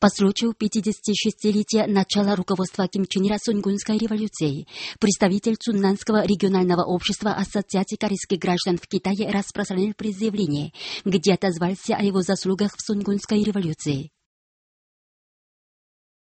По случаю 56-летия начала руководства Ким Чен Ира Сунгунской революции, представитель Цуннанского регионального общества Ассоциации корейских граждан в Китае распространил предъявление, где отозвался о его заслугах в Сунгунской революции.